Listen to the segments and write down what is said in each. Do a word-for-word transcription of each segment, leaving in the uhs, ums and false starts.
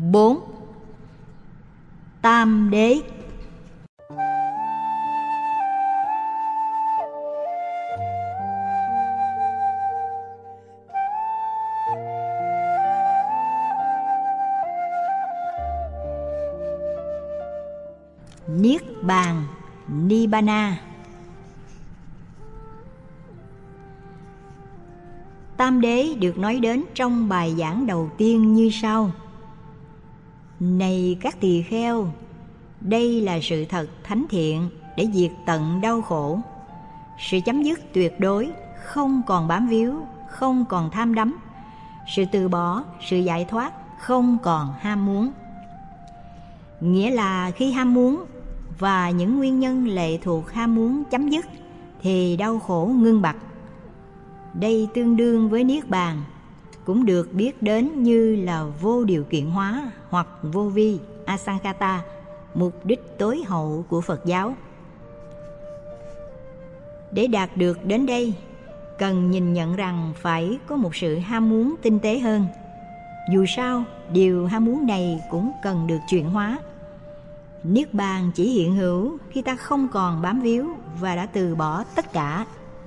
Bốn. Tam đế. Niết bàn, Nibbana. Tam đế được nói đến trong bài giảng đầu tiên như sau: Này các tỳ kheo, đây là sự thật thánh thiện để diệt tận đau khổ, sự chấm dứt tuyệt đối, không còn bám víu, không còn tham đắm, sự từ bỏ, sự giải thoát, không còn ham muốn. Nghĩa là khi ham muốn và những nguyên nhân lệ thuộc ham muốn chấm dứt thì đau khổ ngưng bặt. Đây tương đương với Niết bàn, cũng được biết đến như là vô điều kiện hóa hoặc vô vi, asankata, mục đích tối hậu của Phật giáo. Để đạt được đến đây, cần nhìn nhận rằng phải có một sự ham muốn tinh tế hơn. Dù sao, điều ham muốn này cũng cần được chuyển hóa. Niết bàn chỉ hiện hữu khi ta không còn bám víu và đã từ bỏ tất cả.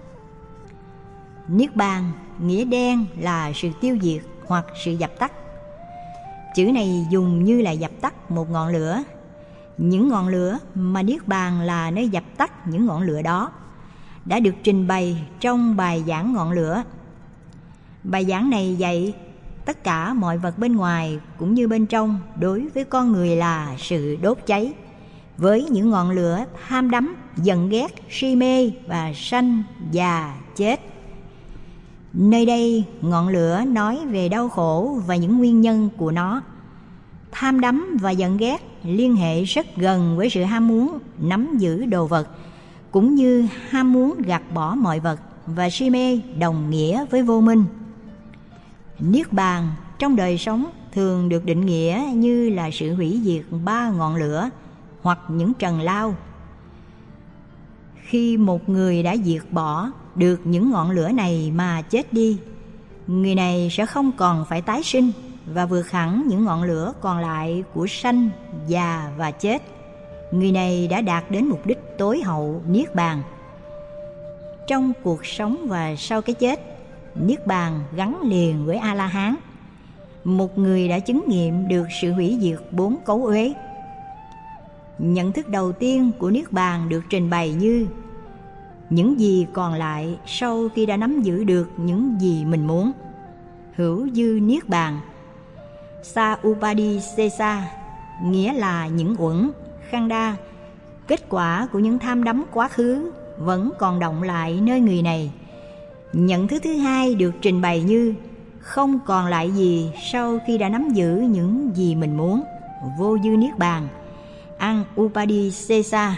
Niết bàn nghĩa đen là sự tiêu diệt hoặc sự dập tắt. Chữ này dùng như là dập tắt một ngọn lửa. Những ngọn lửa mà Niết bàn là nơi dập tắt những ngọn lửa đó đã được trình bày trong bài giảng ngọn lửa. Bài giảng này dạy tất cả mọi vật bên ngoài cũng như bên trong đối với con người là sự đốt cháy với những ngọn lửa tham đắm, giận ghét, si mê và sanh, già, chết. Nơi đây, ngọn lửa nói về đau khổ và những nguyên nhân của nó. Tham đắm và giận ghét liên hệ rất gần với sự ham muốn nắm giữ đồ vật, cũng như ham muốn gạt bỏ mọi vật, và si mê đồng nghĩa với vô minh. Niết bàn trong đời sống thường được định nghĩa như là sự hủy diệt ba ngọn lửa hoặc những trần lao. Khi một người đã diệt bỏ được những ngọn lửa này mà chết đi, người này sẽ không còn phải tái sinh và vượt hẳn những ngọn lửa còn lại của sanh, già và chết. Người này đã đạt đến mục đích tối hậu Niết bàn. Trong cuộc sống và sau cái chết, Niết bàn gắn liền với A-la-hán, một người đã chứng nghiệm được sự hủy diệt bốn cấu uế. Nhận thức đầu tiên của Niết bàn được trình bày như những gì còn lại sau khi đã nắm giữ được những gì mình muốn. Hữu dư Niết bàn, sa upadi sesa, nghĩa là những uẩn, khanda, kết quả của những tham đắm quá khứ vẫn còn động lại nơi người này. Nhận thức thứ hai được trình bày như không còn lại gì sau khi đã nắm giữ những gì mình muốn. Vô dư Niết bàn, an upadi sesa.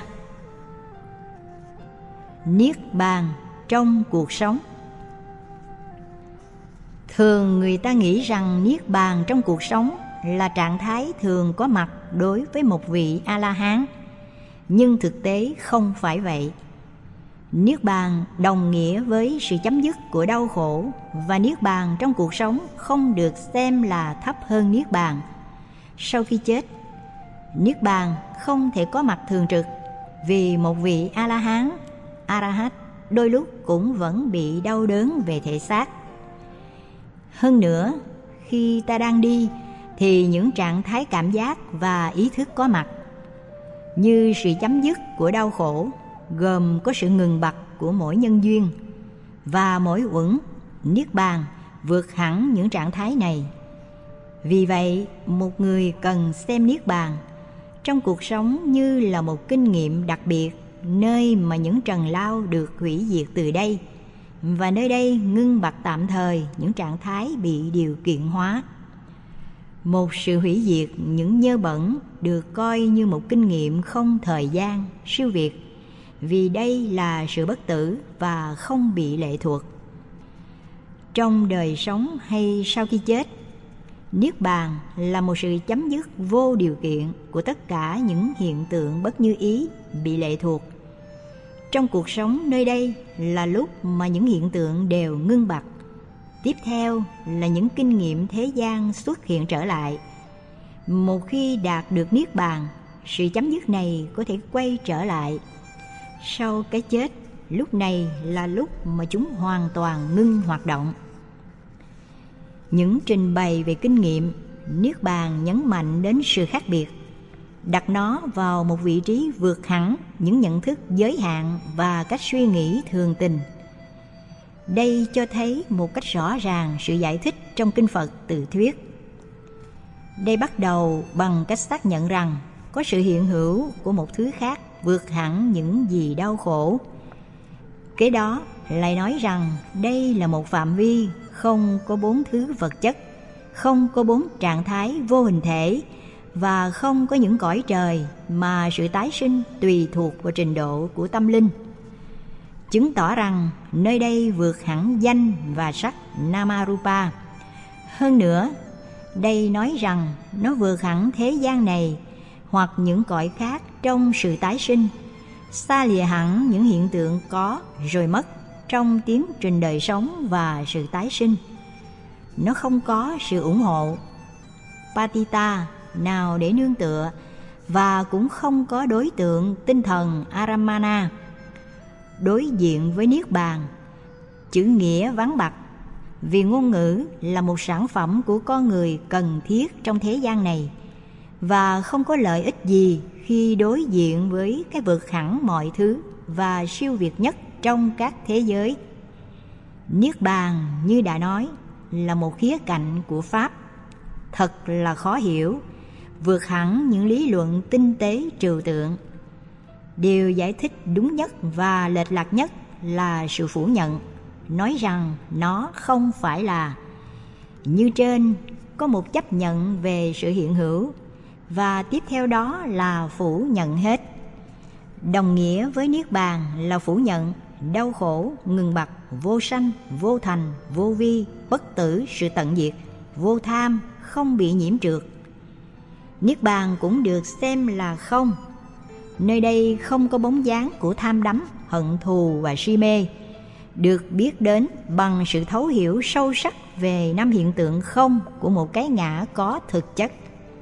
Niết bàn trong cuộc sống. Thường người ta nghĩ rằng Niết bàn trong cuộc sống là trạng thái thường có mặt đối với một vị A-la-hán, nhưng thực tế không phải vậy. Niết bàn đồng nghĩa với sự chấm dứt của đau khổ, và Niết bàn trong cuộc sống không được xem là thấp hơn Niết bàn sau khi chết. Niết bàn không thể có mặt thường trực, vì một vị A-la-hán, A-ra-hát đôi lúc cũng vẫn bị đau đớn về thể xác. Hơn nữa, khi ta đang đi thì những trạng thái cảm giác và ý thức có mặt, như sự chấm dứt của đau khổ, gồm có sự ngừng bặt của mỗi nhân duyên, và mỗi uẩn, Niết bàn vượt hẳn những trạng thái này. Vì vậy, một người cần xem Niết bàn trong cuộc sống như là một kinh nghiệm đặc biệt, nơi mà những trần lao được hủy diệt từ đây, và nơi đây ngưng bặt tạm thời những trạng thái bị điều kiện hóa. Một sự hủy diệt những nhơ bẩn được coi như một kinh nghiệm không thời gian, siêu việt, vì đây là sự bất tử và không bị lệ thuộc. Trong đời sống hay sau khi chết, Niết bàn là một sự chấm dứt vô điều kiện của tất cả những hiện tượng bất như ý bị lệ thuộc. Trong cuộc sống nơi đây là lúc mà những hiện tượng đều ngưng bặt. Tiếp theo là những kinh nghiệm thế gian xuất hiện trở lại. Một khi đạt được Niết Bàn, sự chấm dứt này có thể quay trở lại. Sau cái chết, lúc này là lúc mà chúng hoàn toàn ngưng hoạt động. Những trình bày về kinh nghiệm Niết Bàn nhấn mạnh đến sự khác biệt, đặt nó vào một vị trí vượt hẳn những nhận thức giới hạn và cách suy nghĩ thường tình. Đây cho thấy một cách rõ ràng sự giải thích trong kinh Phật Tự Thuyết. Đây bắt đầu bằng cách xác nhận rằng có sự hiện hữu của một thứ khác vượt hẳn những gì đau khổ. Kế đó lại nói rằng đây là một phạm vi không có bốn thứ vật chất, không có bốn trạng thái vô hình thể và không có những cõi trời mà sự tái sinh tùy thuộc vào trình độ của tâm linh, chứng tỏ rằng nơi đây vượt hẳn danh và sắc Namarupa. Hơn nữa, đây nói rằng nó vượt hẳn thế gian này hoặc những cõi khác trong sự tái sinh, xa lìa hẳn những hiện tượng có rồi mất trong tiến trình đời sống và sự tái sinh. Nó không có sự ủng hộ Patita nào để nương tựa và cũng không có đối tượng tinh thần Aramana. Đối diện với Niết Bàn, chữ nghĩa vắng bặt vì ngôn ngữ là một sản phẩm của con người cần thiết trong thế gian này và không có lợi ích gì khi đối diện với cái vượt hẳn mọi thứ và siêu việt nhất trong các thế giới. Niết Bàn, như đã nói, là một khía cạnh của Pháp, thật là khó hiểu, vượt hẳn những lý luận tinh tế trừu tượng. Điều giải thích đúng nhất và lệch lạc nhất là sự phủ nhận, nói rằng nó không phải là. Như trên, có một chấp nhận về sự hiện hữu, và tiếp theo đó là phủ nhận hết. Đồng nghĩa với Niết Bàn là phủ nhận đau khổ, ngừng bặt, vô sanh, vô thành, vô vi, bất tử, sự tận diệt, vô tham, không bị nhiễm trượt. Niết Bàn cũng được xem là không. Nơi đây không có bóng dáng của tham đắm, hận thù và si mê, được biết đến bằng sự thấu hiểu sâu sắc về năm hiện tượng không của một cái ngã có thực chất.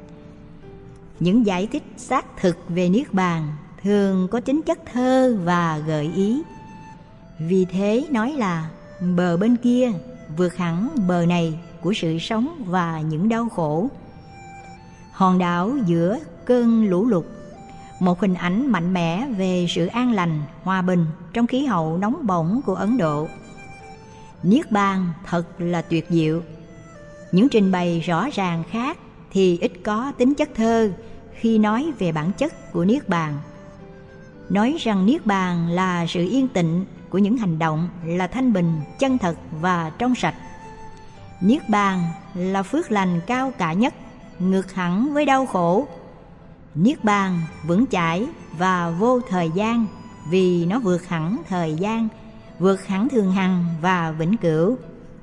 Những giải thích xác thực về Niết Bàn thường có tính chất thơ và gợi ý. Vì thế nói là bờ bên kia vượt hẳn bờ này của sự sống và những đau khổ. Hòn đảo giữa cơn lũ lụt, một hình ảnh mạnh mẽ về sự an lành, hòa bình trong khí hậu nóng bỏng của Ấn Độ. Niết Bàn thật là tuyệt diệu. Những trình bày rõ ràng khác thì ít có tính chất thơ khi nói về bản chất của Niết Bàn. Nói rằng Niết Bàn là sự yên tịnh của những hành động, là thanh bình, chân thật và trong sạch. Niết Bàn là phước lành cao cả nhất, ngược hẳn với đau khổ. Niết Bàn vững chãi và vô thời gian vì nó vượt hẳn thời gian, vượt hẳn thường hằng và vĩnh cửu.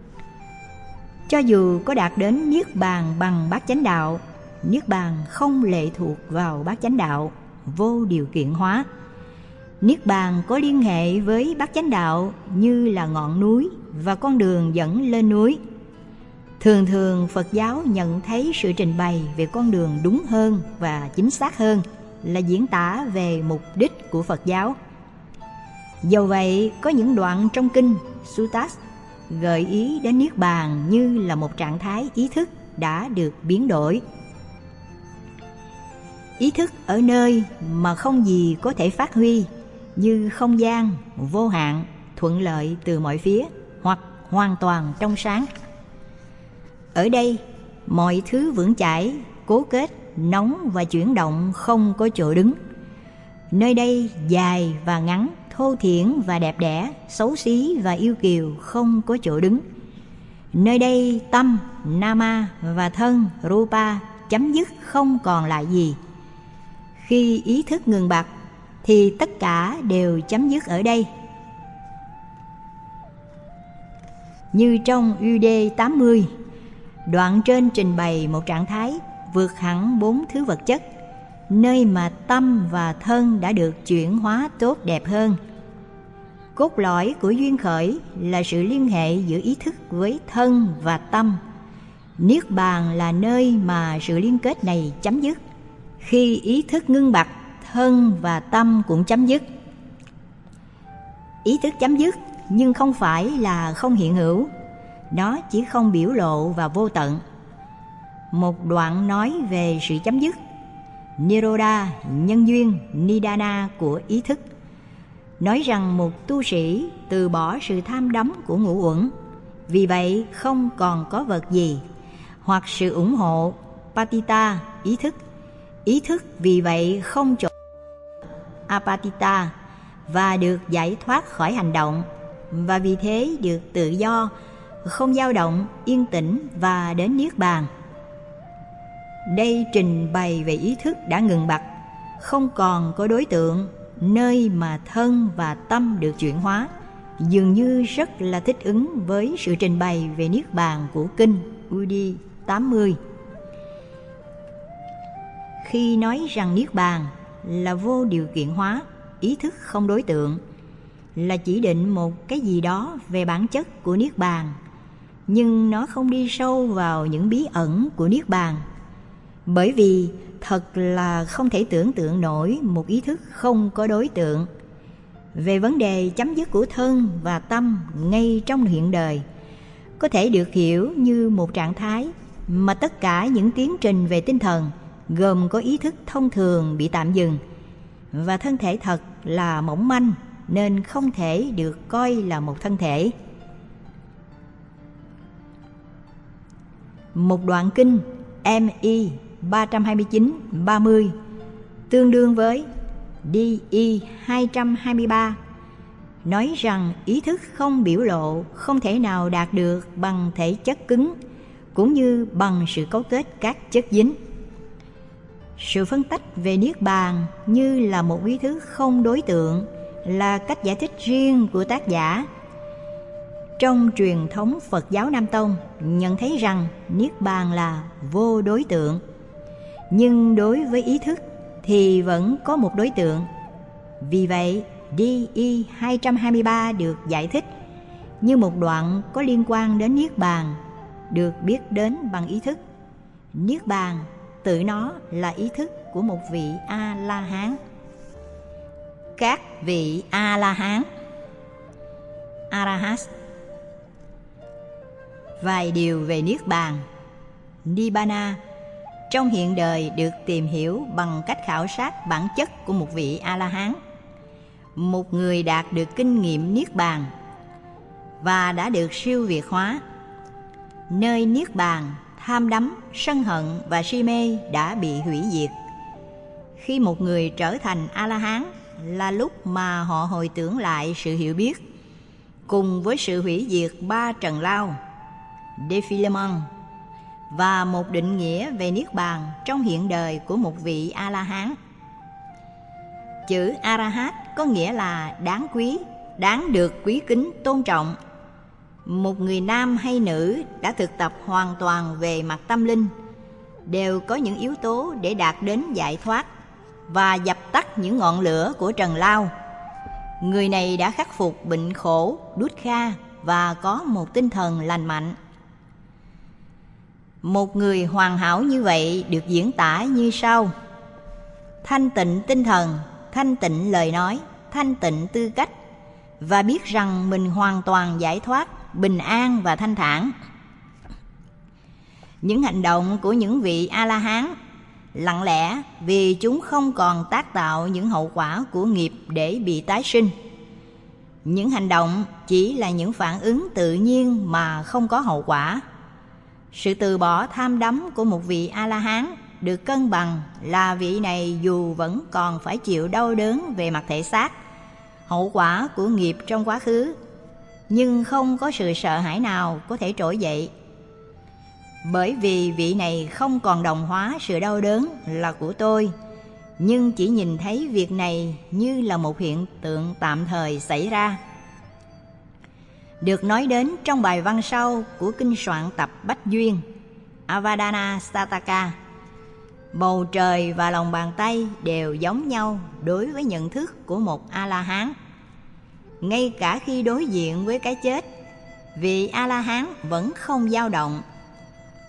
Cho dù có đạt đến Niết Bàn bằng bát chánh đạo, Niết Bàn không lệ thuộc vào bát chánh đạo, vô điều kiện hóa. Niết Bàn có liên hệ với bát chánh đạo như là ngọn núi và con đường dẫn lên núi. Thường thường Phật giáo nhận thấy sự trình bày về con đường đúng hơn và chính xác hơn là diễn tả về mục đích của Phật giáo. Dầu vậy, có những đoạn trong kinh Suttas gợi ý đến Niết Bàn như là một trạng thái ý thức đã được biến đổi. Ý thức ở nơi mà không gì có thể phát huy, như không gian, vô hạn, thuận lợi từ mọi phía hoặc hoàn toàn trong sáng. Ở đây, mọi thứ vững chãi, cố kết, nóng và chuyển động không có chỗ đứng. Nơi đây dài và ngắn, thô thiển và đẹp đẽ, xấu xí và yêu kiều không có chỗ đứng. Nơi đây tâm, nama và thân, rupa chấm dứt không còn lại gì. Khi ý thức ngừng bặt thì tất cả đều chấm dứt ở đây. Như trong u đê tám mươi, đoạn trên trình bày một trạng thái vượt hẳn bốn thứ vật chất, nơi mà tâm và thân đã được chuyển hóa tốt đẹp hơn. Cốt lõi của duyên khởi là sự liên hệ giữa ý thức với thân và tâm. Niết bàn là nơi mà sự liên kết này chấm dứt. Khi ý thức ngưng bặt, thân và tâm cũng chấm dứt. Ý thức chấm dứt nhưng không phải là không hiện hữu, nó chỉ không biểu lộ và vô tận. Một đoạn nói về sự chấm dứt, Nirodha, nhân duyên, Nidana của ý thức, nói rằng một tu sĩ từ bỏ sự tham đắm của ngũ uẩn, vì vậy không còn có vật gì, hoặc sự ủng hộ, Patita, ý thức. Ý thức vì vậy không chỗ Apatita và được giải thoát khỏi hành động, và vì thế được tự do, không dao động, yên tĩnh và đến Niết bàn. Đây trình bày về ý thức đã ngừng bặt, không còn có đối tượng, nơi mà thân và tâm được chuyển hóa, dường như rất là thích ứng với sự trình bày về Niết bàn của kinh u đê tám mươi. Khi nói rằng Niết bàn là vô điều kiện hóa, ý thức không đối tượng, là chỉ định một cái gì đó về bản chất của Niết bàn, nhưng nó không đi sâu vào những bí ẩn của Niết bàn, bởi vì thật là không thể tưởng tượng nổi một ý thức không có đối tượng. Về vấn đề chấm dứt của thân và tâm ngay trong hiện đời, có thể được hiểu như một trạng thái mà tất cả những tiến trình về tinh thần gồm có ý thức thông thường bị tạm dừng, và thân thể thật là mỏng manh nên không thể được coi là một thân thể. Một đoạn kinh M I ba trăm hai mươi chín ba mươi tương đương với D I hai trăm hai mươi ba nói rằng ý thức không biểu lộ không thể nào đạt được bằng thể chất cứng, cũng như bằng sự cấu kết các chất dính. Sự phân tách về Niết bàn như là một ý thức không đối tượng là cách giải thích riêng của tác giả. Trong truyền thống Phật giáo Nam Tông nhận thấy rằng Niết bàn là vô đối tượng, nhưng đối với ý thức thì vẫn có một đối tượng. Vì vậy, D I hai trăm hai mươi ba được giải thích như một đoạn có liên quan đến Niết bàn, được biết đến bằng ý thức. Niết bàn tự nó là ý thức của một vị A-la-hán. Các vị A-la-hán, Arahats. Vài điều về Niết bàn. Nibbana trong hiện đời được tìm hiểu bằng cách khảo sát bản chất của một vị A-la-hán, một người đạt được kinh nghiệm Niết bàn và đã được siêu việt hóa. Nơi Niết bàn, tham đắm, sân hận và si mê đã bị hủy diệt. Khi một người trở thành A-la-hán là lúc mà họ hồi tưởng lại sự hiểu biết, cùng với sự hủy diệt ba trần lao, Defilement, và một định nghĩa về Niết bàn trong hiện đời của một vị A-la-hán. Chữ Arahat có nghĩa là đáng quý, đáng được quý kính tôn trọng. Một người nam hay nữ đã thực tập hoàn toàn về mặt tâm linh đều có những yếu tố để đạt đến giải thoát và dập tắt những ngọn lửa của trần lao. Người này đã khắc phục bệnh khổ, dukkha và có một tinh thần lành mạnh. Một người hoàn hảo như vậy được diễn tả như sau: thanh tịnh tinh thần, thanh tịnh lời nói, thanh tịnh tư cách, và biết rằng mình hoàn toàn giải thoát, bình an và thanh thản. Những hành động của những vị A-la-hán lặng lẽ vì chúng không còn tác tạo những hậu quả của nghiệp để bị tái sinh. Những hành động chỉ là những phản ứng tự nhiên mà không có hậu quả. Sự từ bỏ tham đắm của một vị A-la-hán được cân bằng là vị này dù vẫn còn phải chịu đau đớn về mặt thể xác, hậu quả của nghiệp trong quá khứ, nhưng không có sự sợ hãi nào có thể trỗi dậy. Bởi vì vị này không còn đồng hóa sự đau đớn là của tôi, nhưng chỉ nhìn thấy việc này như là một hiện tượng tạm thời xảy ra. Được nói đến trong bài văn sau của kinh soạn tập Bách Duyên, Avadana Sataka. Bầu trời và lòng bàn tay đều giống nhau đối với nhận thức của một A-la-hán. Ngay cả khi đối diện với cái chết, vị A-la-hán vẫn không dao động.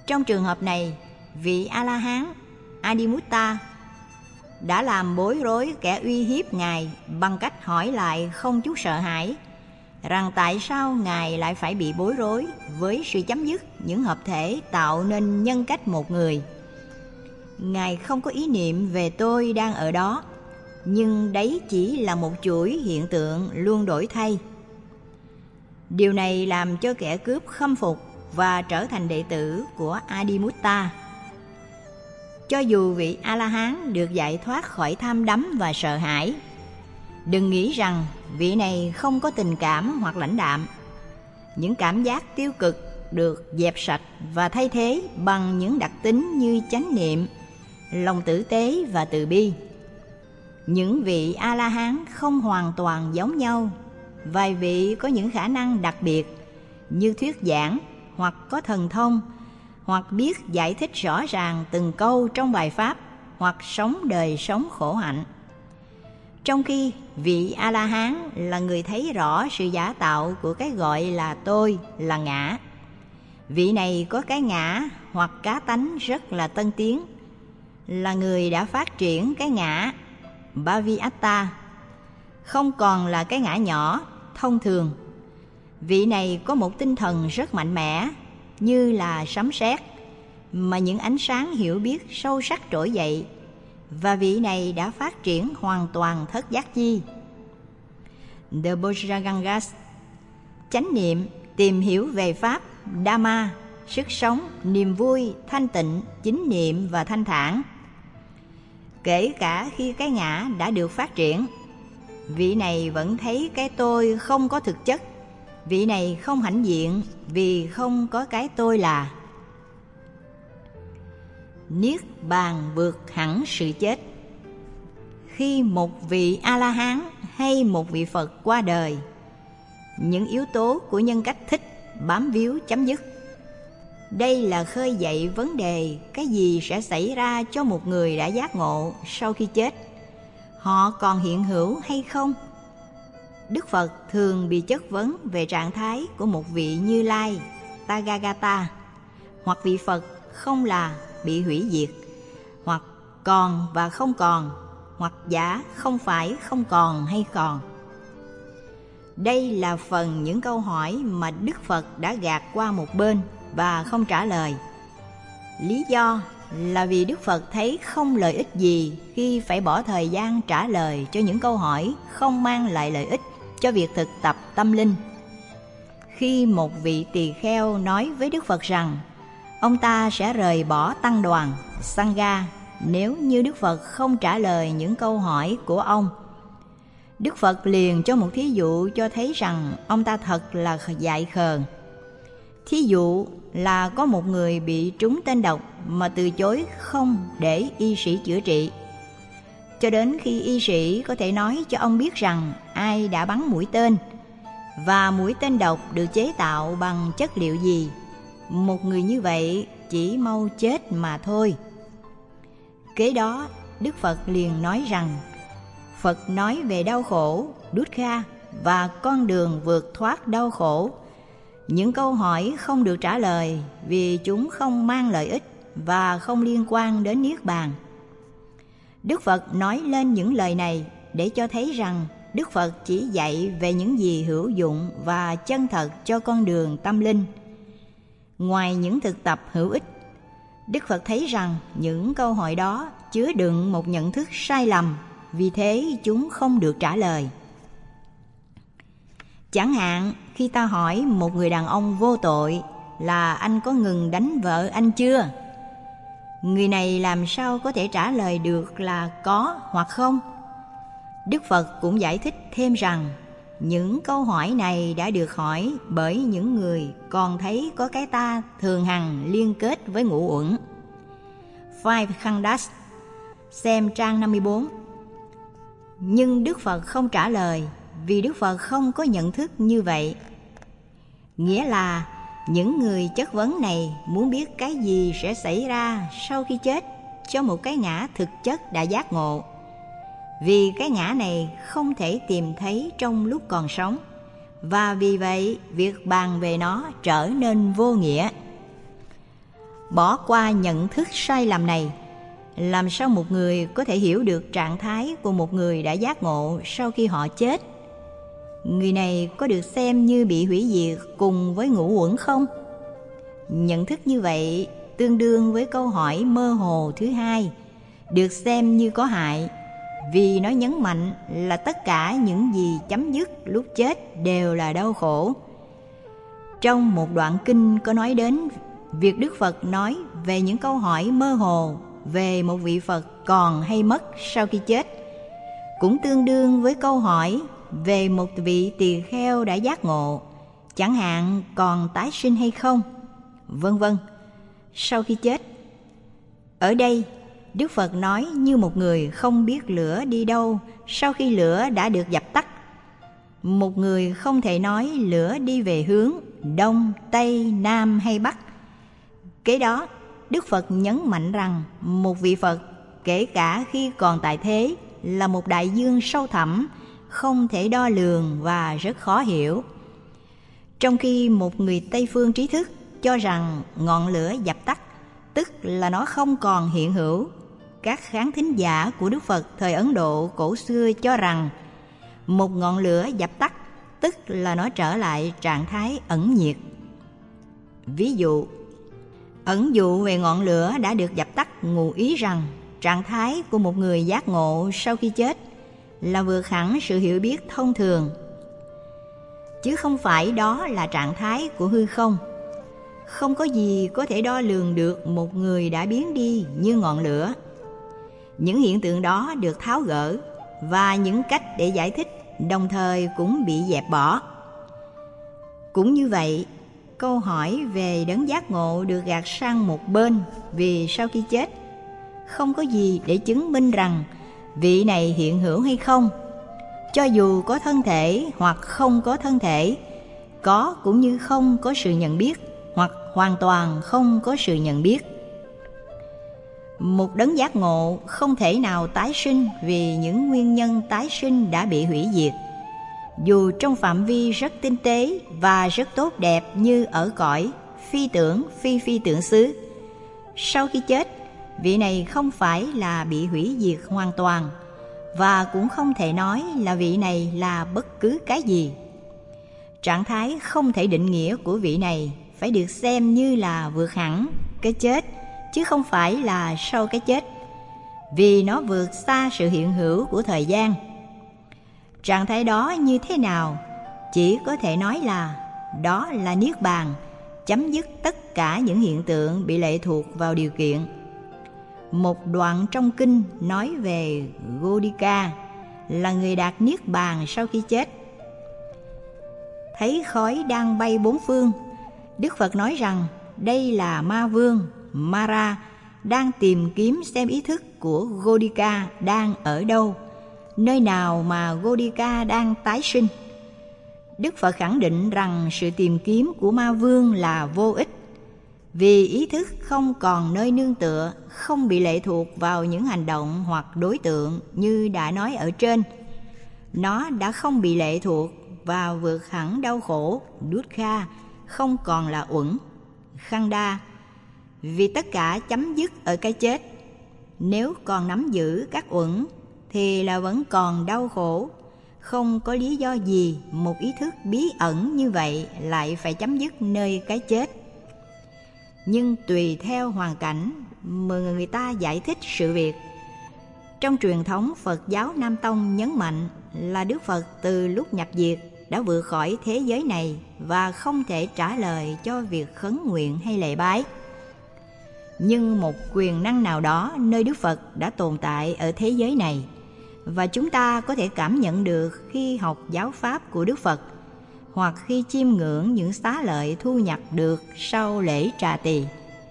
Trong trường hợp này, vị A-la-hán Adimutta đã làm bối rối kẻ uy hiếp Ngài bằng cách hỏi lại không chút sợ hãi rằng tại sao Ngài lại phải bị bối rối với sự chấm dứt những hợp thể tạo nên nhân cách một người. Ngài không có ý niệm về tôi đang ở đó, nhưng đấy chỉ là một chuỗi hiện tượng luôn đổi thay. Điều này làm cho kẻ cướp khâm phục và trở thành đệ tử của Adimutta. Cho dù vị A-la-hán được giải thoát khỏi tham đắm và sợ hãi, đừng nghĩ rằng vị này không có tình cảm hoặc lãnh đạm. Những cảm giác tiêu cực được dẹp sạch và thay thế bằng những đặc tính như chánh niệm, lòng tử tế và từ bi. Những vị A-la-hán không hoàn toàn giống nhau. Vài vị có những khả năng đặc biệt như thuyết giảng, hoặc có thần thông, hoặc biết giải thích rõ ràng từng câu trong bài pháp, hoặc sống đời sống khổ hạnh. Trong khi vị A-la-hán là người thấy rõ sự giả tạo của cái gọi là tôi, là ngã. Vị này có cái ngã hoặc cá tánh rất là tân tiến, là người đã phát triển cái ngã Bhaviatta, không còn là cái ngã nhỏ thông thường. Vị này có một tinh thần rất mạnh mẽ, như là sấm sét, mà những ánh sáng hiểu biết sâu sắc trỗi dậy, và vị này đã phát triển hoàn toàn thất giác chi. The Bojjhangas, chánh niệm, tìm hiểu về Pháp, Dhamma, sức sống, niềm vui, thanh tịnh, chính niệm và thanh thản. Kể cả khi cái ngã đã được phát triển, vị này vẫn thấy cái tôi không có thực chất. Vị này không hãnh diện vì không có cái tôi là. Niết bàn vượt hẳn sự chết. Khi một vị A-la-hán hay một vị Phật qua đời, những yếu tố của nhân cách thích bám víu chấm dứt. Đây là khơi dậy vấn đề cái gì sẽ xảy ra cho một người đã giác ngộ sau khi chết. Họ còn hiện hữu hay không? Đức Phật thường bị chất vấn về trạng thái của một vị Như Lai, Tathagata, hoặc vị Phật không là bị hủy diệt, hoặc còn và không còn, hoặc giả không phải không còn hay còn. Đây là phần những câu hỏi mà Đức Phật đã gạt qua một bên và không trả lời. Lý do là vì Đức Phật thấy không lợi ích gì khi phải bỏ thời gian trả lời cho những câu hỏi không mang lại lợi ích cho việc thực tập tâm linh. Khi một vị tỳ kheo nói với Đức Phật rằng ông ta sẽ rời bỏ tăng đoàn, Sangha, nếu như Đức Phật không trả lời những câu hỏi của ông, Đức Phật liền cho một thí dụ cho thấy rằng ông ta thật là dại khờ. Thí dụ là có một người bị trúng tên độc mà từ chối không để y sĩ chữa trị, cho đến khi y sĩ có thể nói cho ông biết rằng ai đã bắn mũi tên và mũi tên độc được chế tạo bằng chất liệu gì. Một người như vậy chỉ mau chết mà thôi. Kế đó, Đức Phật liền nói rằng Phật nói về đau khổ, dukkha và con đường vượt thoát đau khổ. Những câu hỏi không được trả lời vì chúng không mang lợi ích và không liên quan đến Niết Bàn. Đức Phật nói lên những lời này để cho thấy rằng Đức Phật chỉ dạy về những gì hữu dụng và chân thật cho con đường tâm linh. Ngoài những thực tập hữu ích, Đức Phật thấy rằng những câu hỏi đó chứa đựng một nhận thức sai lầm, vì thế chúng không được trả lời. Chẳng hạn khi ta hỏi một người đàn ông vô tội là anh có ngừng đánh vợ anh chưa? Người này làm sao có thể trả lời được là có hoặc không? Đức Phật cũng giải thích thêm rằng những câu hỏi này đã được hỏi bởi những người còn thấy có cái ta thường hằng liên kết với ngũ uẩn. Five Khandas, xem trang năm mươi bốn. Nhưng Đức Phật không trả lời vì Đức Phật không có nhận thức như vậy. Nghĩa là những người chất vấn này muốn biết cái gì sẽ xảy ra sau khi chết cho một cái ngã thực chất đã giác ngộ, vì cái ngã này không thể tìm thấy trong lúc còn sống, và vì vậy việc bàn về nó trở nên vô nghĩa. bỏ qua nhận thức sai lầm này, làm sao một người có thể hiểu được trạng thái của một người đã giác ngộ sau khi họ chết? Người này có được xem như bị hủy diệt cùng với ngũ uẩn không? Nhận thức như vậy tương đương với câu hỏi mơ hồ thứ hai, được xem như có hại, vì nó nhấn mạnh là tất cả những gì chấm dứt lúc chết đều là đau khổ. Trong một đoạn kinh có nói đến việc Đức Phật nói về những câu hỏi mơ hồ về một vị Phật còn hay mất sau khi chết, cũng tương đương với câu hỏi về một vị tỳ kheo đã giác ngộ, chẳng hạn còn tái sinh hay không, vân vân, sau khi chết. Ở đây, Đức Phật nói như một người không biết lửa đi đâu sau khi lửa đã được dập tắt. Một người không thể nói lửa đi về hướng Đông, Tây, Nam hay Bắc. Kế đó, Đức Phật nhấn mạnh rằng một vị Phật, kể cả khi còn tại thế, là một đại dương sâu thẳm, không thể đo lường và rất khó hiểu. Trong khi một người Tây phương trí thức cho rằng ngọn lửa dập tắt, tức là nó không còn hiện hữu, các khán thính giả của Đức Phật thời Ấn Độ cổ xưa cho rằng một ngọn lửa dập tắt, tức là nó trở lại trạng thái ẩn nhiệt. Ví dụ, ẩn dụ về ngọn lửa đã được dập tắt ngụ ý rằng trạng thái của một người giác ngộ sau khi chết là vượt hẳn sự hiểu biết thông thường, chứ không phải đó là trạng thái của hư không. Không có gì có thể đo lường được một người đã biến đi như ngọn lửa. Những hiện tượng đó được tháo gỡ, và những cách để giải thích đồng thời cũng bị dẹp bỏ. Cũng như vậy, câu hỏi về đấng giác ngộ được gạt sang một bên, vì sau khi chết không có gì để chứng minh rằng vị này hiện hữu hay không, cho dù có thân thể hoặc không có thân thể, có cũng như không có sự nhận biết, hoặc hoàn toàn không có sự nhận biết. Một đấng giác ngộ không thể nào tái sinh vì những nguyên nhân tái sinh đã bị hủy diệt, dù trong phạm vi rất tinh tế và rất tốt đẹp như ở cõi phi tưởng phi phi tưởng xứ. Sau khi chết, vị này không phải là bị hủy diệt hoàn toàn, và cũng không thể nói là vị này là bất cứ cái gì. Trạng thái không thể định nghĩa của vị này phải được xem như là vượt hẳn cái chết, chứ không phải là sau cái chết, vì nó vượt xa sự hiện hữu của thời gian. Trạng thái đó như thế nào? Chỉ có thể nói là đó là Niết Bàn, chấm dứt tất cả những hiện tượng bị lệ thuộc vào điều kiện. Một đoạn trong kinh nói về Godika là người đạt Niết Bàn sau khi chết. Thấy khói đang bay bốn phương, Đức Phật nói rằng đây là ma vương Mara đang tìm kiếm xem ý thức của Godika đang ở đâu, nơi nào mà Godika đang tái sinh. Đức Phật khẳng định rằng sự tìm kiếm của ma vương là vô ích, vì ý thức không còn nơi nương tựa, không bị lệ thuộc vào những hành động hoặc đối tượng như đã nói ở trên. Nó đã không bị lệ thuộc và vượt hẳn đau khổ, dukkha, không còn là uẩn, khanda, vì tất cả chấm dứt ở cái chết. Nếu còn nắm giữ các uẩn thì là vẫn còn đau khổ. Không có lý do gì một ý thức bí ẩn như vậy lại phải chấm dứt nơi cái chết. Nhưng tùy theo hoàn cảnh mà người ta giải thích sự việc. Trong truyền thống Phật giáo Nam Tông nhấn mạnh là Đức Phật từ lúc nhập diệt đã vượt khỏi thế giới này và không thể trả lời cho việc khấn nguyện hay lễ bái. Nhưng một quyền năng nào đó nơi Đức Phật đã tồn tại ở thế giới này, và chúng ta có thể cảm nhận được khi học giáo pháp của Đức Phật, hoặc khi chiêm ngưỡng những xá lợi thu nhặt được sau lễ trà tỳ.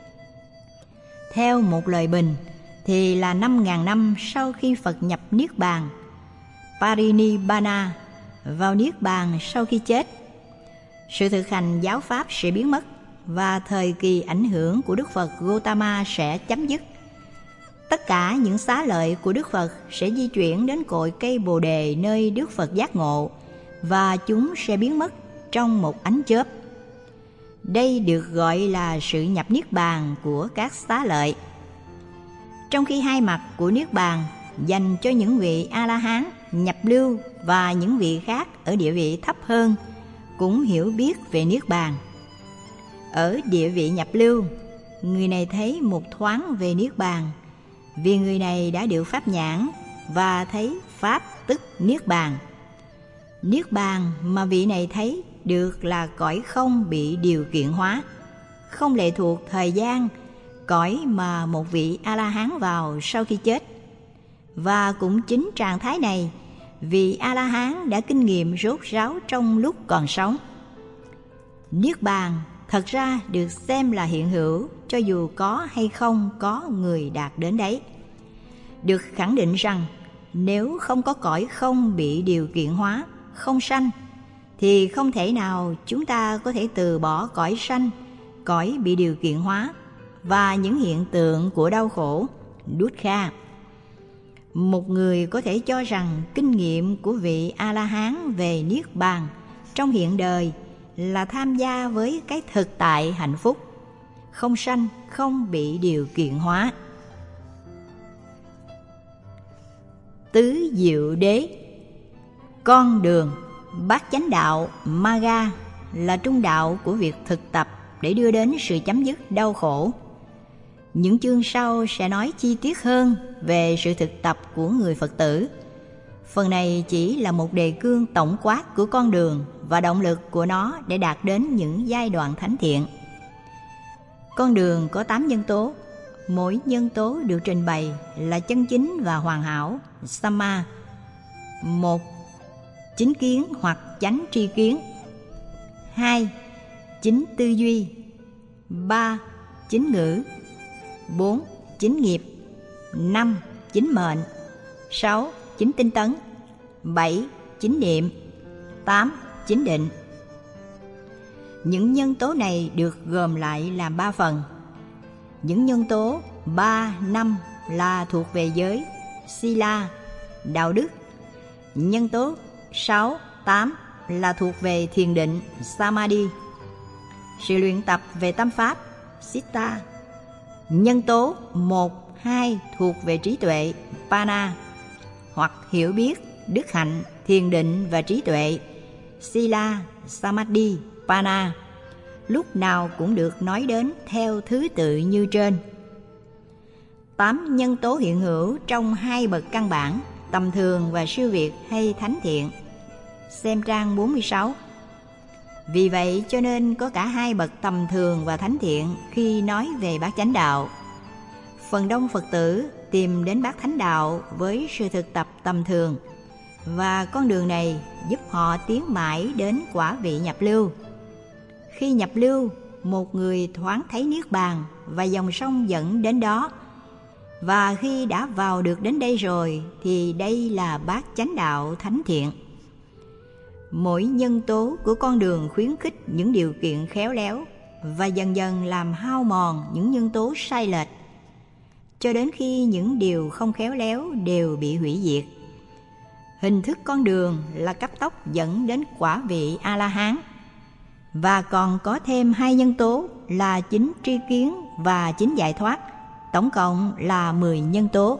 Theo một lời bình thì là năm ngàn năm sau khi Phật nhập Niết Bàn, Parinibbana, vào Niết Bàn sau khi chết, sự thực hành giáo pháp sẽ biến mất và thời kỳ ảnh hưởng của Đức Phật Gautama sẽ chấm dứt. Tất cả những xá lợi của Đức Phật sẽ di chuyển đến cội cây Bồ Đề nơi Đức Phật giác ngộ, và chúng sẽ biến mất trong một ánh chớp. Đây được gọi là sự nhập niết bàn của các xá lợi. Trong khi hai mặt của niết bàn dành cho những vị A-la-hán nhập lưu và những vị khác ở địa vị thấp hơn cũng hiểu biết về niết bàn. Ở địa vị nhập lưu, người này thấy một thoáng về niết bàn, vì người này đã được pháp nhãn và thấy pháp tức niết bàn. Niết bàn mà vị này thấy được là cõi không bị điều kiện hóa, không lệ thuộc thời gian, cõi mà một vị A-la-hán vào sau khi chết. Và cũng chính trạng thái này, vị A-la-hán đã kinh nghiệm rốt ráo trong lúc còn sống. Niết bàn thật ra được xem là hiện hữu cho dù có hay không có người đạt đến đấy. Được khẳng định rằng nếu không có cõi không bị điều kiện hóa, không sanh, thì không thể nào chúng ta có thể từ bỏ cõi sanh, cõi bị điều kiện hóa và những hiện tượng của đau khổ, dukkha. Một người có thể cho rằng kinh nghiệm của vị A-la-hán về niết bàn trong hiện đời là tham gia với cái thực tại hạnh phúc, không sanh, không bị điều kiện hóa. Tứ diệu đế. Con đường bát chánh đạo Magga là trung đạo của việc thực tập để đưa đến sự chấm dứt đau khổ. Những chương sau sẽ nói chi tiết hơn về sự thực tập của người Phật tử. Phần này chỉ là một đề cương tổng quát của con đường và động lực của nó để đạt đến những giai đoạn thánh thiện. Con đường có tám nhân tố. Mỗi nhân tố được trình bày là chân chính và hoàn hảo, Samma. Một, chính kiến hoặc chánh tri kiến. Hai, chính tư duy. Ba, chính ngữ. Bốn, chính nghiệp. Năm, chính mệnh. Sáu, chính tinh tấn. Bảy, chính niệm. Tám, chính định. Những nhân tố này được gồm lại làm ba phần. Những nhân tố ba, năm là thuộc về giới, sila, đạo đức. Nhân tố sáu, tám là thuộc về thiền định, samadhi. Sự luyện tập về tâm pháp, citta. Nhân tố một, hai thuộc về trí tuệ, pana, hoặc hiểu biết, đức hạnh, thiền định và trí tuệ, sila, samadhi, pana, lúc nào cũng được nói đến theo thứ tự như trên. Tám nhân tố hiện hữu trong hai bậc căn bản, tầm thường và siêu việt hay thánh thiện. Xem trang bốn mươi sáu. Vì vậy cho nên có cả hai bậc tầm thường và thánh thiện khi nói về bát chánh đạo. Phần đông Phật tử tìm đến bát thánh đạo với sự thực tập tầm thường, và con đường này giúp họ tiến mãi đến quả vị nhập lưu. Khi nhập lưu, một người thoáng thấy niết bàn và dòng sông dẫn đến đó. Và khi đã vào được đến đây rồi thì đây là bát chánh đạo thánh thiện. Mỗi nhân tố của con đường khuyến khích những điều kiện khéo léo và dần dần làm hao mòn những nhân tố sai lệch, cho đến khi những điều không khéo léo đều bị hủy diệt. Hình thức con đường là cấp tốc dẫn đến quả vị A-la-hán. Và còn có thêm hai nhân tố là chính tri kiến và chính giải thoát, tổng cộng là mười nhân tố.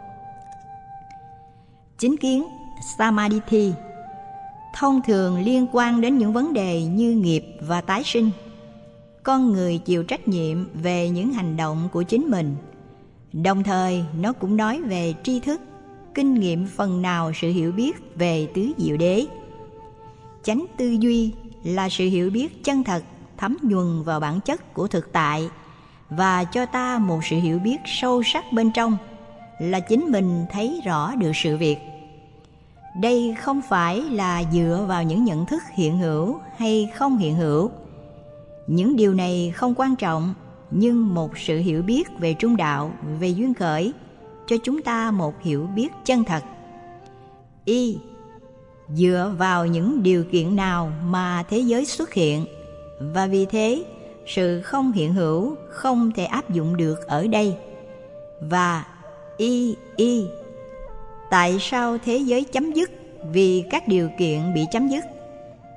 Chính kiến, samadhi, thông thường liên quan đến những vấn đề như nghiệp và tái sinh. Con người chịu trách nhiệm về những hành động của chính mình. Đồng thời nó cũng nói về tri thức, kinh nghiệm phần nào sự hiểu biết về tứ diệu đế. Chánh tư duy là sự hiểu biết chân thật, thấm nhuần vào bản chất của thực tại và cho ta một sự hiểu biết sâu sắc bên trong, là chính mình thấy rõ được sự việc. Đây không phải là dựa vào những nhận thức hiện hữu hay không hiện hữu. Những điều này không quan trọng, nhưng một sự hiểu biết về trung đạo, về duyên khởi, cho chúng ta một hiểu biết chân thật. Y dựa vào những điều kiện nào mà thế giới xuất hiện, và vì thế sự không hiện hữu không thể áp dụng được ở đây. Và y y tại sao thế giới chấm dứt vì các điều kiện bị chấm dứt?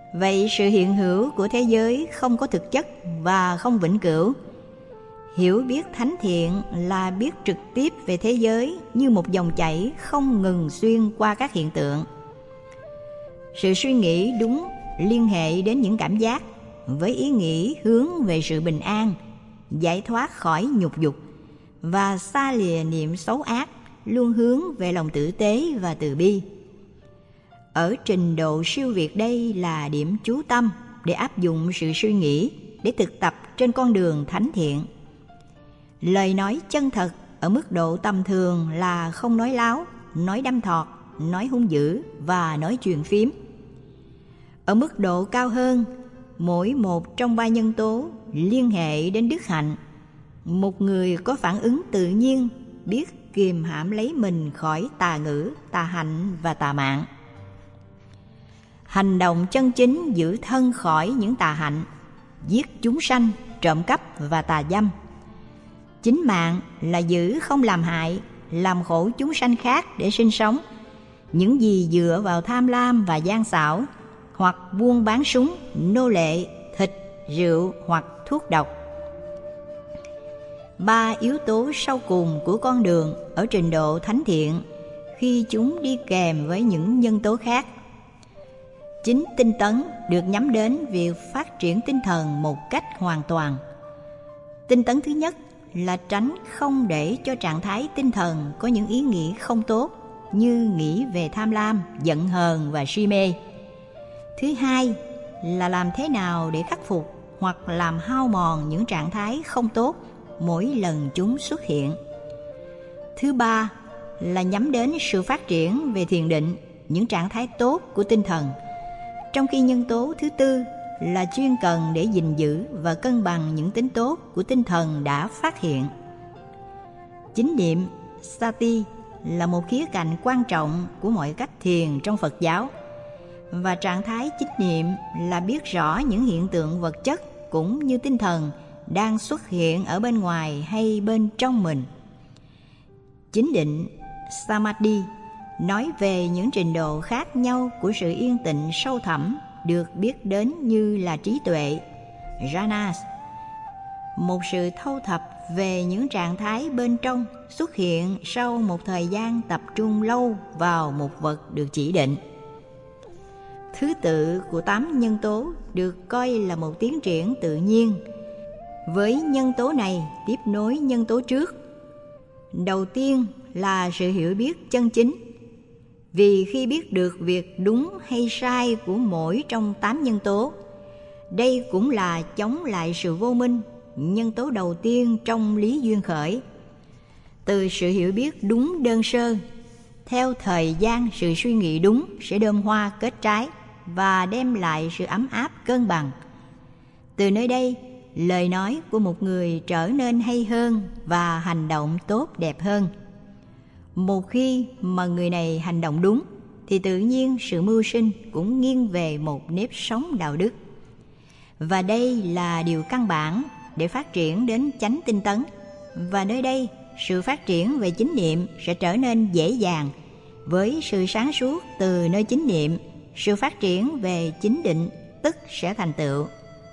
Vậy sự hiện hữu của thế giới không có thực chất và không vĩnh cửu. Hiểu biết thánh thiện là biết trực tiếp về thế giới như một dòng chảy không ngừng xuyên qua các hiện tượng. Sự suy nghĩ đúng liên hệ đến những cảm giác, với ý nghĩ hướng về sự bình an, giải thoát khỏi nhục dục, và xa lìa niệm xấu ác, luôn hướng về lòng tử tế và từ bi. Ở trình độ siêu việt đây là điểm chú tâm để áp dụng sự suy nghĩ để thực tập trên con đường thánh thiện. Lời nói chân thật ở mức độ tầm thường là không nói láo, nói đâm thọt, nói hung dữ và nói chuyện phiếm. Ở mức độ cao hơn, mỗi một trong ba nhân tố liên hệ đến đức hạnh. Một người có phản ứng tự nhiên, biết kiềm hãm lấy mình khỏi tà ngữ, tà hạnh và tà mạng. Hành động chân chính giữ thân khỏi những tà hạnh, giết chúng sanh, trộm cắp và tà dâm. Chính mạng là giữ không làm hại, làm khổ chúng sanh khác để sinh sống. Những gì dựa vào tham lam và gian xảo, hoặc buôn bán súng, nô lệ, thịt, rượu hoặc thuốc độc. Ba yếu tố sau cùng của con đường ở trình độ thánh thiện, khi chúng đi kèm với những nhân tố khác. Chính tinh tấn được nhắm đến việc phát triển tinh thần một cách hoàn toàn. Tinh tấn thứ nhất là tránh không để cho trạng thái tinh thần có những ý nghĩ không tốt như nghĩ về tham lam, giận hờn và si mê. Thứ hai là làm thế nào để khắc phục hoặc làm hao mòn những trạng thái không tốt mỗi lần chúng xuất hiện. Thứ ba là nhắm đến sự phát triển về thiền định, những trạng thái tốt của tinh thần. Trong khi nhân tố thứ tư là chuyên cần để gìn giữ và cân bằng những tính tốt của tinh thần đã phát hiện. Chính niệm Sati là một khía cạnh quan trọng của mọi cách thiền trong Phật giáo, và trạng thái chánh niệm là biết rõ những hiện tượng vật chất cũng như tinh thần đang xuất hiện ở bên ngoài hay bên trong mình. Chính định Samadhi nói về những trình độ khác nhau của sự yên tĩnh sâu thẳm, được biết đến như là trí tuệ, jhanas, một sự thâu thập về những trạng thái bên trong xuất hiện sau một thời gian tập trung lâu vào một vật được chỉ định. Thứ tự của tám nhân tố được coi là một tiến triển tự nhiên, với nhân tố này tiếp nối nhân tố trước. Đầu tiên là sự hiểu biết chân chính, vì khi biết được việc đúng hay sai của mỗi trong tám nhân tố, đây cũng là chống lại sự vô minh, nhân tố đầu tiên trong lý duyên khởi. Từ sự hiểu biết đúng đơn sơ, theo thời gian sự suy nghĩ đúng sẽ đơm hoa kết trái và đem lại sự ấm áp cân bằng. Từ nơi đây, lời nói của một người trở nên hay hơn và hành động tốt đẹp hơn. Một khi mà người này hành động đúng, thì tự nhiên sự mưu sinh cũng nghiêng về một nếp sống đạo đức. Và đây là điều căn bản để phát triển đến chánh tinh tấn. Và nơi đây, sự phát triển về chánh niệm sẽ trở nên dễ dàng. Với sự sáng suốt từ nơi chánh niệm, sự phát triển về chánh định tức sẽ thành tựu.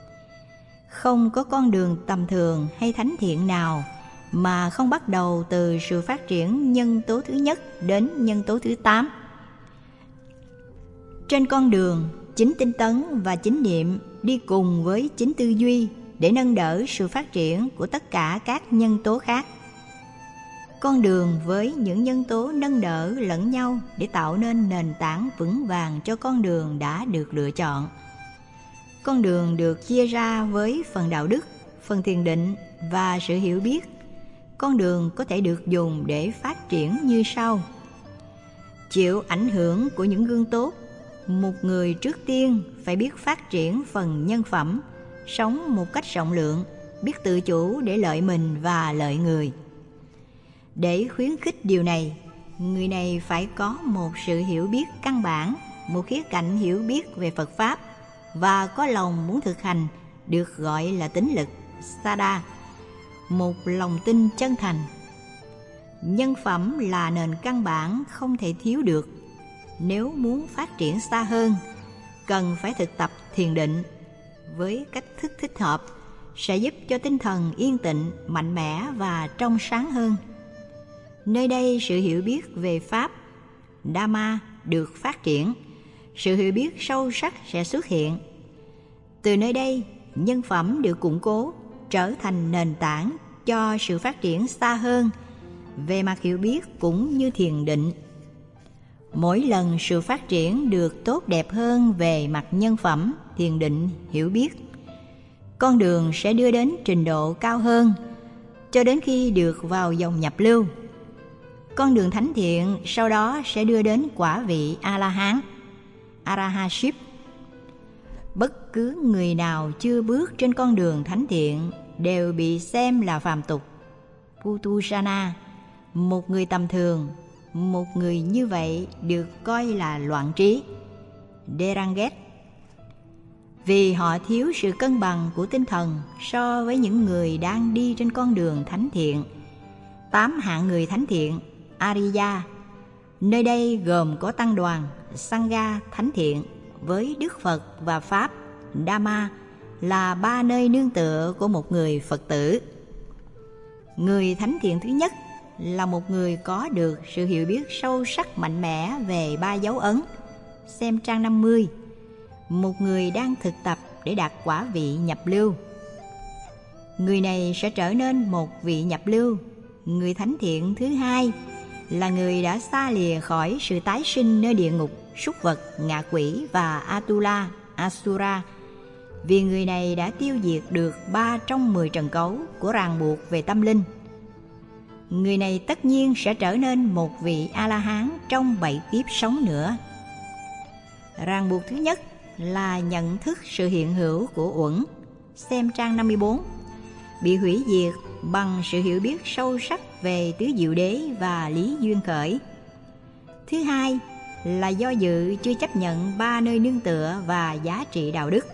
Không có con đường tầm thường hay thánh thiện nào mà không bắt đầu từ sự phát triển nhân tố thứ nhất đến nhân tố thứ tám. Trên con đường, chính tinh tấn và chính niệm đi cùng với chính tư duy để nâng đỡ sự phát triển của tất cả các nhân tố khác. Con đường với những nhân tố nâng đỡ lẫn nhau để tạo nên nền tảng vững vàng cho con đường đã được lựa chọn. Con đường được chia ra với phần đạo đức, phần thiền định và sự hiểu biết. Con đường có thể được dùng để phát triển như sau. Chịu ảnh hưởng của những gương tốt, một người trước tiên phải biết phát triển phần nhân phẩm, sống một cách rộng lượng, biết tự chủ để lợi mình và lợi người. Để khuyến khích điều này, người này phải có một sự hiểu biết căn bản, một khía cạnh hiểu biết về Phật Pháp và có lòng muốn thực hành, được gọi là tín lực, Sada, một lòng tin chân thành. Nhân phẩm là nền căn bản không thể thiếu được. Nếu muốn phát triển xa hơn, cần phải thực tập thiền định với cách thức thích hợp sẽ giúp cho tinh thần yên tĩnh, mạnh mẽ và trong sáng hơn. Nơi đây sự hiểu biết về Pháp, Dhamma được phát triển, sự hiểu biết sâu sắc sẽ xuất hiện. Từ nơi đây, nhân phẩm được củng cố, trở thành nền tảng cho sự phát triển xa hơn về mặt hiểu biết cũng như thiền định. Mỗi lần sự phát triển được tốt đẹp hơn về mặt nhân phẩm, thiền định, hiểu biết, con đường sẽ đưa đến trình độ cao hơn cho đến khi được vào dòng nhập lưu. Con đường thánh thiện sau đó sẽ đưa đến quả vị A-la-hán, Arahantship. Bất cứ người nào chưa bước trên con đường thánh thiện đều bị xem là phàm tục, Puthusana, một người tầm thường. Một người như vậy được coi là loạn trí, Deranget, vì họ thiếu sự cân bằng của tinh thần so với những người đang đi trên con đường thánh thiện. Tám hạng người thánh thiện, Ariya, nơi đây gồm có tăng đoàn, Sangha thánh thiện với Đức Phật và Pháp, Dhamma là ba nơi nương tựa của một người Phật tử. Người thánh thiện thứ nhất là một người có được sự hiểu biết sâu sắc mạnh mẽ về ba dấu ấn. Xem trang năm mươi. Một người đang thực tập để đạt quả vị nhập lưu. Người này sẽ trở nên một vị nhập lưu. Người thánh thiện thứ hai là người đã xa lìa khỏi sự tái sinh nơi địa ngục, súc vật, ngạ quỷ và Atula, Asura, vì người này đã tiêu diệt được ba trong mười trần cấu của ràng buộc về tâm linh. Người này tất nhiên sẽ trở nên một vị A-la-hán trong bảy kiếp sống nữa. Ràng buộc thứ nhất là nhận thức sự hiện hữu của uẩn. Xem trang năm mươi bốn. Bị hủy diệt bằng sự hiểu biết sâu sắc về tứ diệu đế và lý duyên khởi. Thứ hai là do dự chưa chấp nhận ba nơi nương tựa và giá trị đạo đức.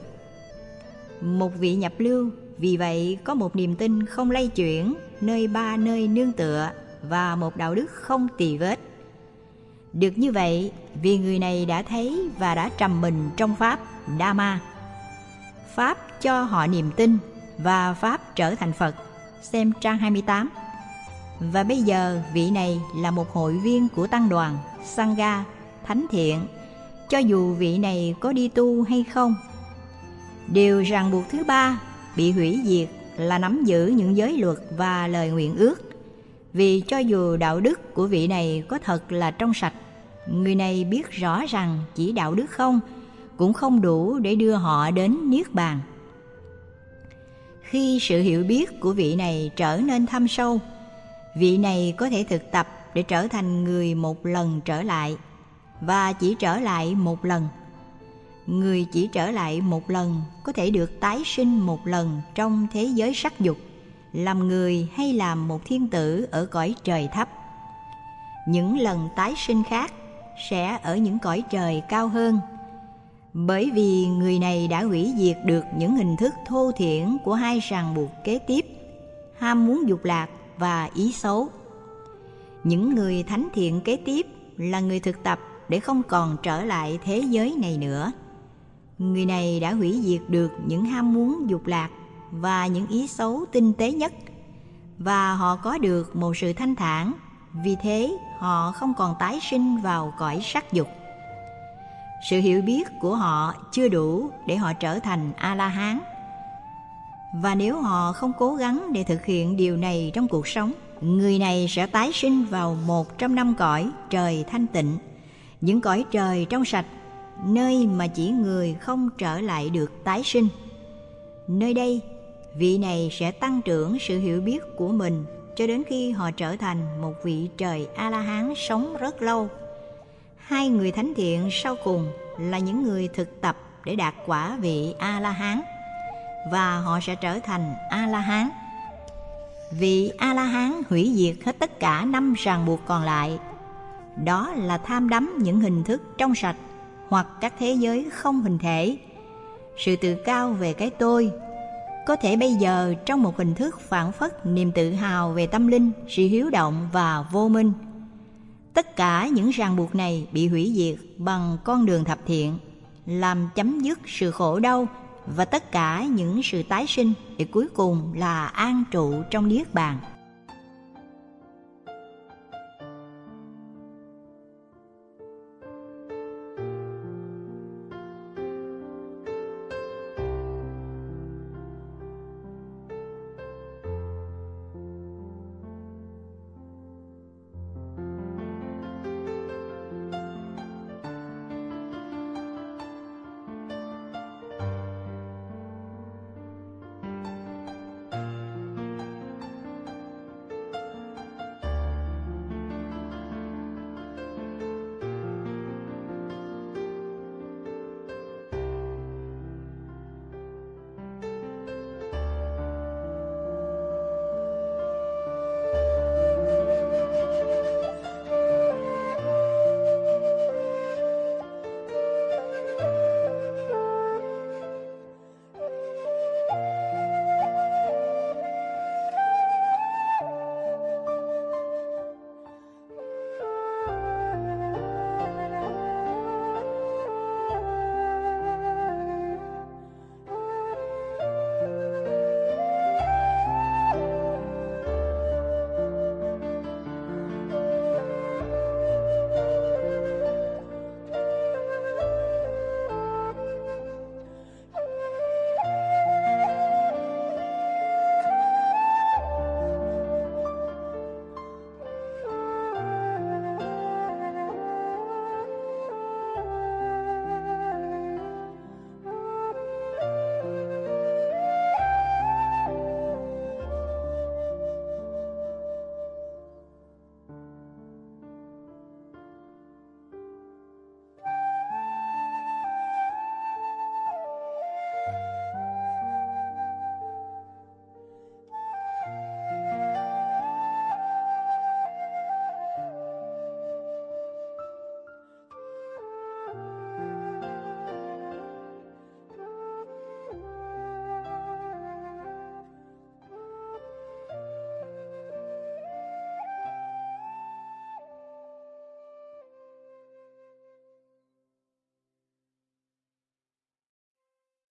Một vị nhập lưu vì vậy có một niềm tin không lay chuyển nơi ba nơi nương tựa và một đạo đức không tì vết. Được như vậy vì người này đã thấy và đã trầm mình trong Pháp, Dhamma. Pháp cho họ niềm tin và Pháp trở thành Phật. Xem trang hai mươi tám. Và bây giờ vị này là một hội viên của tăng đoàn, Sangha, thánh thiện, cho dù vị này có đi tu hay không. Điều ràng buộc thứ ba bị hủy diệt là nắm giữ những giới luật và lời nguyện ước. Vì cho dù đạo đức của vị này có thật là trong sạch, người này biết rõ rằng chỉ đạo đức không cũng không đủ để đưa họ đến Niết Bàn. Khi sự hiểu biết của vị này trở nên thâm sâu, vị này có thể thực tập để trở thành người một lần trở lại, và chỉ trở lại một lần. Người chỉ trở lại một lần có thể được tái sinh một lần trong thế giới sắc dục, làm người hay làm một thiên tử ở cõi trời thấp. Những lần tái sinh khác sẽ ở những cõi trời cao hơn, bởi vì người này đã hủy diệt được những hình thức thô thiển của hai ràng buộc kế tiếp, ham muốn dục lạc và ý xấu. Những người thánh thiện kế tiếp là người thực tập để không còn trở lại thế giới này nữa. Người này đã hủy diệt được những ham muốn dục lạc và những ý xấu tinh tế nhất, và họ có được một sự thanh thản, vì thế họ không còn tái sinh vào cõi sắc dục. Sự hiểu biết của họ chưa đủ để họ trở thành A-la-hán, và nếu họ không cố gắng để thực hiện điều này trong cuộc sống, người này sẽ tái sinh vào một trong năm cõi trời thanh tịnh, những cõi trời trong sạch, nơi mà chỉ người không trở lại được tái sinh. Nơi đây, vị này sẽ tăng trưởng sự hiểu biết của mình cho đến khi họ trở thành một vị trời A-la-hán sống rất lâu. Hai người thánh thiện sau cùng là những người thực tập để đạt quả vị A-la-hán, và họ sẽ trở thành A-la-hán. Vị A-la-hán hủy diệt hết tất cả năm ràng buộc còn lại. Đó là tham đắm những hình thức trong sạch hoặc các thế giới không hình thể. Sự tự cao về cái tôi có thể bây giờ trong một hình thức phản phất niềm tự hào về tâm linh, sự hiếu động và vô minh. Tất cả những ràng buộc này bị hủy diệt bằng con đường thập thiện, làm chấm dứt sự khổ đau và tất cả những sự tái sinh, để cuối cùng là an trụ trong niết bàn.